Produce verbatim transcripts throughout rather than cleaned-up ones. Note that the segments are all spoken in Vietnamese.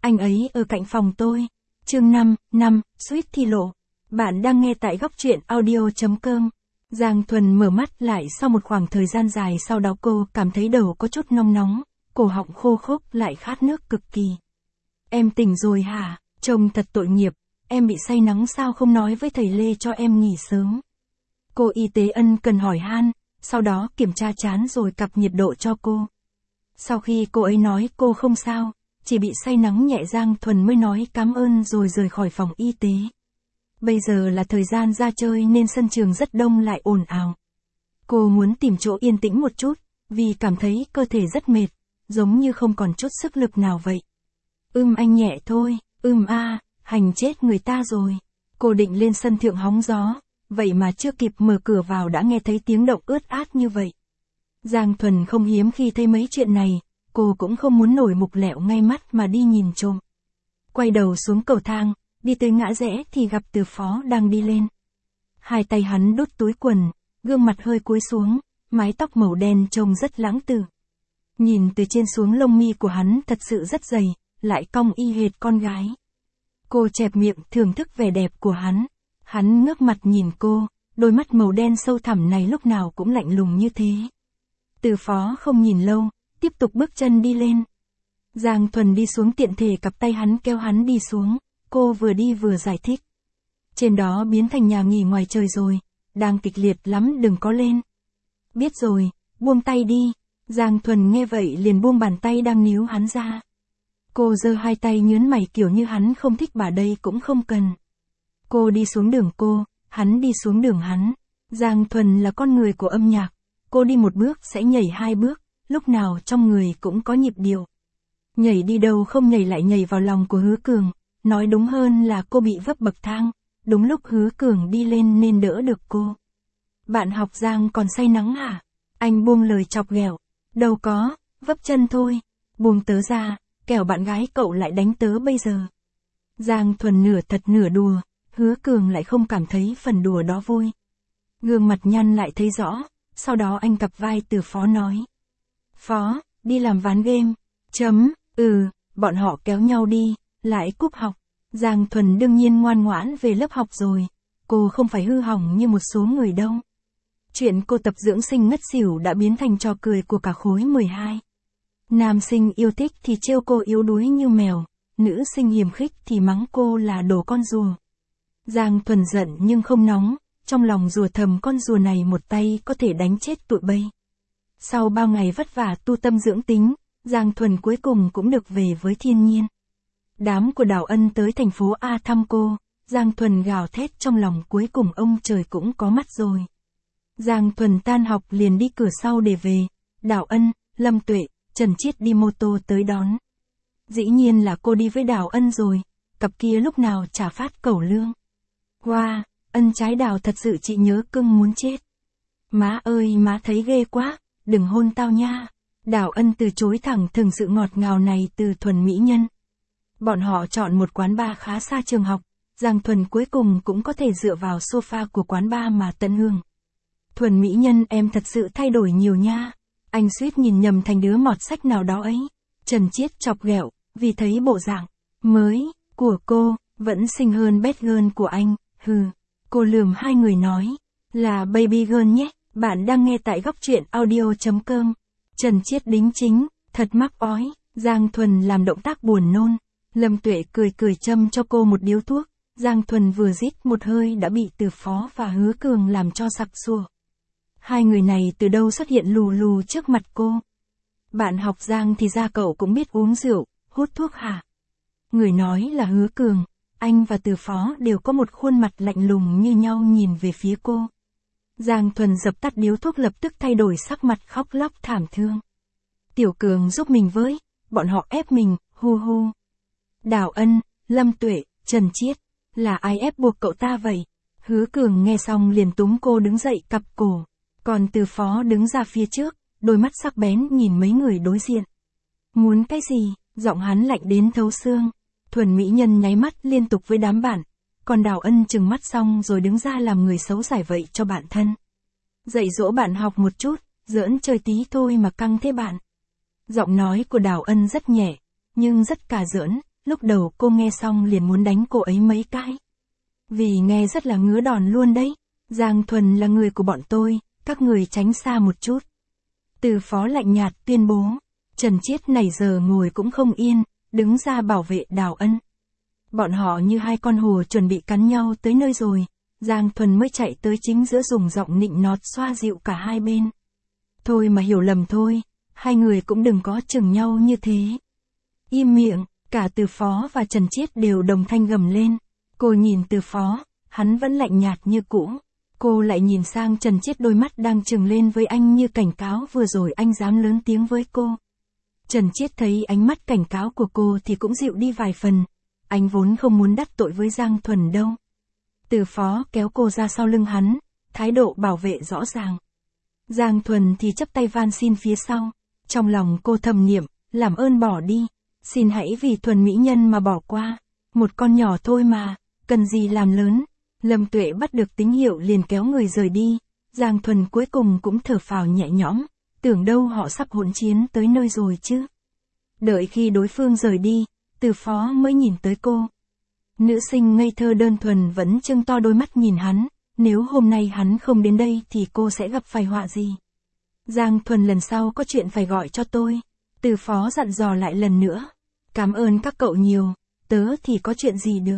Anh ấy ở cạnh phòng tôi. Chương năm, năm, suýt thi lộ. Bạn đang nghe tại góc truyện audio chấm com. Giang Thuần mở mắt lại sau một khoảng thời gian dài, sau đó cô cảm thấy đầu có chút nóng nóng, cổ họng khô khốc lại khát nước cực kỳ. Em tỉnh rồi hả? Trông thật tội nghiệp, em bị say nắng sao không nói với thầy Lê cho em nghỉ sớm. Cô y tế ân cần hỏi han, sau đó kiểm tra trán rồi cặp nhiệt độ cho cô. Sau khi cô ấy nói cô không sao, chỉ bị say nắng nhẹ, Giang Thuần mới nói cảm ơn rồi rời khỏi phòng y tế. Bây giờ là thời gian ra chơi nên sân trường rất đông lại ồn ào. Cô muốn tìm chỗ yên tĩnh một chút, vì cảm thấy cơ thể rất mệt, giống như không còn chút sức lực nào vậy. Ưm anh nhẹ thôi, ưm a, hành chết người ta rồi. Cô định lên sân thượng hóng gió, vậy mà chưa kịp mở cửa vào đã nghe thấy tiếng động ướt át như vậy. Giang Thuần không hiếm khi thấy mấy chuyện này, cô cũng không muốn nổi mục lẹo ngay mắt mà đi nhìn trộm. Quay đầu xuống cầu thang, đi tới ngã rẽ thì gặp Từ Phó đang đi lên. Hai tay hắn đút túi quần, gương mặt hơi cúi xuống, mái tóc màu đen trông rất lãng tử. Nhìn từ trên xuống lông mi của hắn thật sự rất dày, lại cong y hệt con gái. Cô chẹp miệng thưởng thức vẻ đẹp của hắn. Hắn ngước mặt nhìn cô, đôi mắt màu đen sâu thẳm này lúc nào cũng lạnh lùng như thế. Từ Phó không nhìn lâu, tiếp tục bước chân đi lên. Giang Thuần đi xuống tiện thể cặp tay hắn kéo hắn đi xuống, cô vừa đi vừa giải thích. Trên đó biến thành nhà nghỉ ngoài trời rồi, đang kịch liệt lắm đừng có lên. Biết rồi, buông tay đi. Giang Thuần nghe vậy liền buông bàn tay đang níu hắn ra. Cô giơ hai tay nhớn mày kiểu như hắn không thích bà đây cũng không cần. Cô đi xuống đường cô, hắn đi xuống đường hắn. Giang Thuần là con người của âm nhạc, cô đi một bước sẽ nhảy hai bước, lúc nào trong người cũng có nhịp điệu. Nhảy đi đâu không nhảy lại nhảy vào lòng của Hứa Cường, nói đúng hơn là cô bị vấp bậc thang, đúng lúc Hứa Cường đi lên nên đỡ được cô. Bạn học Giang còn say nắng hả? Anh buông lời chọc ghẹo. Đâu có, vấp chân thôi. Buông tớ ra, kẻo bạn gái cậu lại đánh tớ bây giờ. Giang Thuần nửa thật nửa đùa, Hứa Cường lại không cảm thấy phần đùa đó vui. Gương mặt nhăn lại thấy rõ, sau đó anh cặp vai Từ Phó nói. Phó, đi làm ván game. Chấm, ừ, bọn họ kéo nhau đi, lại cúp học. Giang Thuần đương nhiên ngoan ngoãn về lớp học rồi, cô không phải hư hỏng như một số người đâu. Chuyện cô tập dưỡng sinh ngất xỉu đã biến thành trò cười của cả khối mười hai. Nam sinh yêu thích thì trêu cô yếu đuối như mèo, nữ sinh hiềm khích thì mắng cô là đồ con rùa. Giang Thuần giận nhưng không nóng, trong lòng rùa thầm con rùa này một tay có thể đánh chết tụi bay. Sau bao ngày vất vả tu tâm dưỡng tính, Giang Thuần cuối cùng cũng được về với thiên nhiên. Đám của Đào Ân tới thành phố A thăm cô, Giang Thuần gào thét trong lòng cuối cùng ông trời cũng có mắt rồi. Giang Thuần tan học liền đi cửa sau để về, Đào Ân, Lâm Tuệ, Trần Chiết đi mô tô tới đón. Dĩ nhiên là cô đi với Đào Ân rồi, cặp kia lúc nào chả phát cẩu lương. Wow, Ân trái đào thật sự chị nhớ cưng muốn chết. Má ơi má thấy ghê quá, đừng hôn tao nha. Đào Ân từ chối thẳng thừng sự ngọt ngào này từ Thuần mỹ nhân. Bọn họ chọn một quán bar khá xa trường học, Giang Thuần cuối cùng cũng có thể dựa vào sofa của quán bar mà tận hưởng. Thuần mỹ nhân em thật sự thay đổi nhiều nha. Anh suýt nhìn nhầm thành đứa mọt sách nào đó ấy. Trần Chiết chọc ghẹo, vì thấy bộ dạng mới của cô vẫn xinh hơn bad girl của anh. Hừ, cô lườm hai người nói, là baby girl nhé. Bạn đang nghe tại góc truyện audio chấm com. Trần Chiết đính chính, thật mắc ói. Giang Thuần làm động tác buồn nôn. Lâm Tuệ cười cười châm cho cô một điếu thuốc. Giang Thuần vừa rít một hơi đã bị Từ Phó và Hứa Cường làm cho sặc sụa. Hai người này từ đâu xuất hiện lù lù trước mặt cô. Bạn học Giang thì ra cậu cũng biết uống rượu, hút thuốc hả? Người nói là Hứa Cường, anh và Từ Phó đều có một khuôn mặt lạnh lùng như nhau nhìn về phía cô. Giang Thuần dập tắt điếu thuốc lập tức thay đổi sắc mặt khóc lóc thảm thương. Tiểu Cường giúp mình với, bọn họ ép mình, hu hu. Đào Ân, Lâm Tuệ, Trần Chiết, là ai ép buộc cậu ta vậy? Hứa Cường nghe xong liền túm cô đứng dậy cặp cổ, còn Từ Phó đứng ra phía trước, đôi mắt sắc bén nhìn mấy người đối diện. Muốn cái gì? Giọng hắn lạnh đến thấu xương. Thuần mỹ nhân nháy mắt liên tục với đám bạn, còn Đào Ân trừng mắt xong rồi đứng ra làm người xấu giải vậy cho bạn thân. Dạy dỗ bạn học một chút, giỡn chơi tí thôi mà căng thế bạn. Giọng nói của Đào Ân rất nhẹ, nhưng rất cà giỡn, lúc đầu cô nghe xong liền muốn đánh cô ấy mấy cái. Vì nghe rất là ngứa đòn luôn đấy. Giang Thuần là người của bọn tôi, các người tránh xa một chút. Từ Phó lạnh nhạt tuyên bố. Trần Chiết nãy giờ ngồi cũng không yên, đứng ra bảo vệ Đào Ân. Bọn họ như hai con hổ chuẩn bị cắn nhau tới nơi rồi, Giang Thuần mới chạy tới chính giữa dùng giọng nịnh nọt xoa dịu cả hai bên. Thôi mà hiểu lầm thôi, hai người cũng đừng có chừng nhau như thế. Im miệng, cả Từ Phó và Trần Chiết đều đồng thanh gầm lên. Cô nhìn Từ Phó, hắn vẫn lạnh nhạt như cũ. Cô lại nhìn sang Trần Chiết, đôi mắt đang trừng lên với anh như cảnh cáo vừa rồi anh dám lớn tiếng với cô. Trần Chiết thấy ánh mắt cảnh cáo của cô thì cũng dịu đi vài phần. Anh vốn không muốn đắc tội với Giang Thuần đâu. Từ Phó kéo cô ra sau lưng hắn, thái độ bảo vệ rõ ràng. Giang Thuần thì chắp tay van xin phía sau. Trong lòng cô thầm niệm, làm ơn bỏ đi. Xin hãy vì Thuần mỹ nhân mà bỏ qua. Một con nhỏ thôi mà, cần gì làm lớn. Lâm Tuệ bắt được tín hiệu liền kéo người rời đi. Giang Thuần cuối cùng cũng thở phào nhẹ nhõm. Tưởng đâu họ sắp hỗn chiến tới nơi rồi chứ. Đợi khi đối phương rời đi, Từ Phó mới nhìn tới cô. Nữ sinh ngây thơ đơn thuần vẫn trưng to đôi mắt nhìn hắn. Nếu hôm nay hắn không đến đây thì cô sẽ gặp phải họa gì? Giang Thuần lần sau có chuyện phải gọi cho tôi. Từ Phó dặn dò lại lần nữa. Cảm ơn các cậu nhiều, tớ thì có chuyện gì được.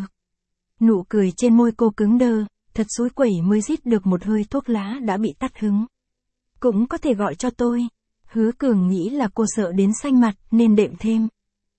Nụ cười trên môi cô cứng đơ, thật xúi quẩy mới rít được một hơi thuốc lá đã bị tắt hứng. Cũng có thể gọi cho tôi. Hứa Cường nghĩ là cô sợ đến xanh mặt nên đệm thêm.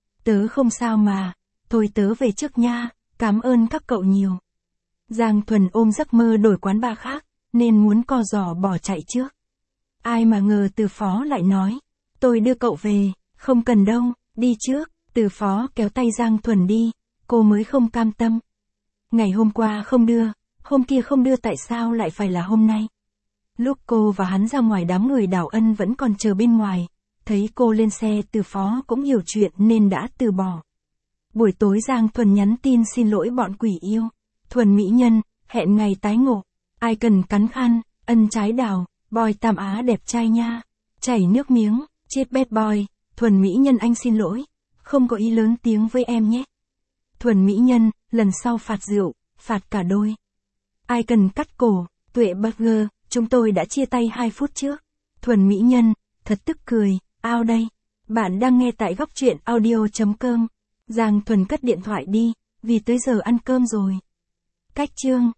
Tớ không sao mà, thôi tớ về trước nha, cảm ơn các cậu nhiều. Giang Thuần ôm giấc mơ đổi quán bar khác, nên muốn co giò bỏ chạy trước. Ai mà ngờ Từ Phó lại nói, tôi đưa cậu về, không cần đâu, đi trước. Từ Phó kéo tay Giang Thuần đi, cô mới không cam tâm. Ngày hôm qua không đưa, hôm kia không đưa tại sao lại phải là hôm nay? Lúc cô và hắn ra ngoài đám người Đào Ân vẫn còn chờ bên ngoài, thấy cô lên xe Từ Phó cũng hiểu chuyện nên đã từ bỏ. Buổi tối Giang Thuần nhắn tin xin lỗi bọn quỷ yêu. Thuần mỹ nhân, hẹn ngày tái ngộ. Ai cần cắn khăn, ân trái đào, boy Tam Á đẹp trai nha. Chảy nước miếng, chết bad boy, Thuần mỹ nhân anh xin lỗi. Không có ý lớn tiếng với em nhé. Thuần mỹ nhân, lần sau phạt rượu, phạt cả đôi. Ai cần cắt cổ, Tuệ Burger, chúng tôi đã chia tay hai phút trước. Thuần mỹ nhân, thật tức cười, ao đây. Bạn đang nghe tại góc truyện audio chấm com. Giang Thuần cất điện thoại đi, vì tới giờ ăn cơm rồi. Cách chương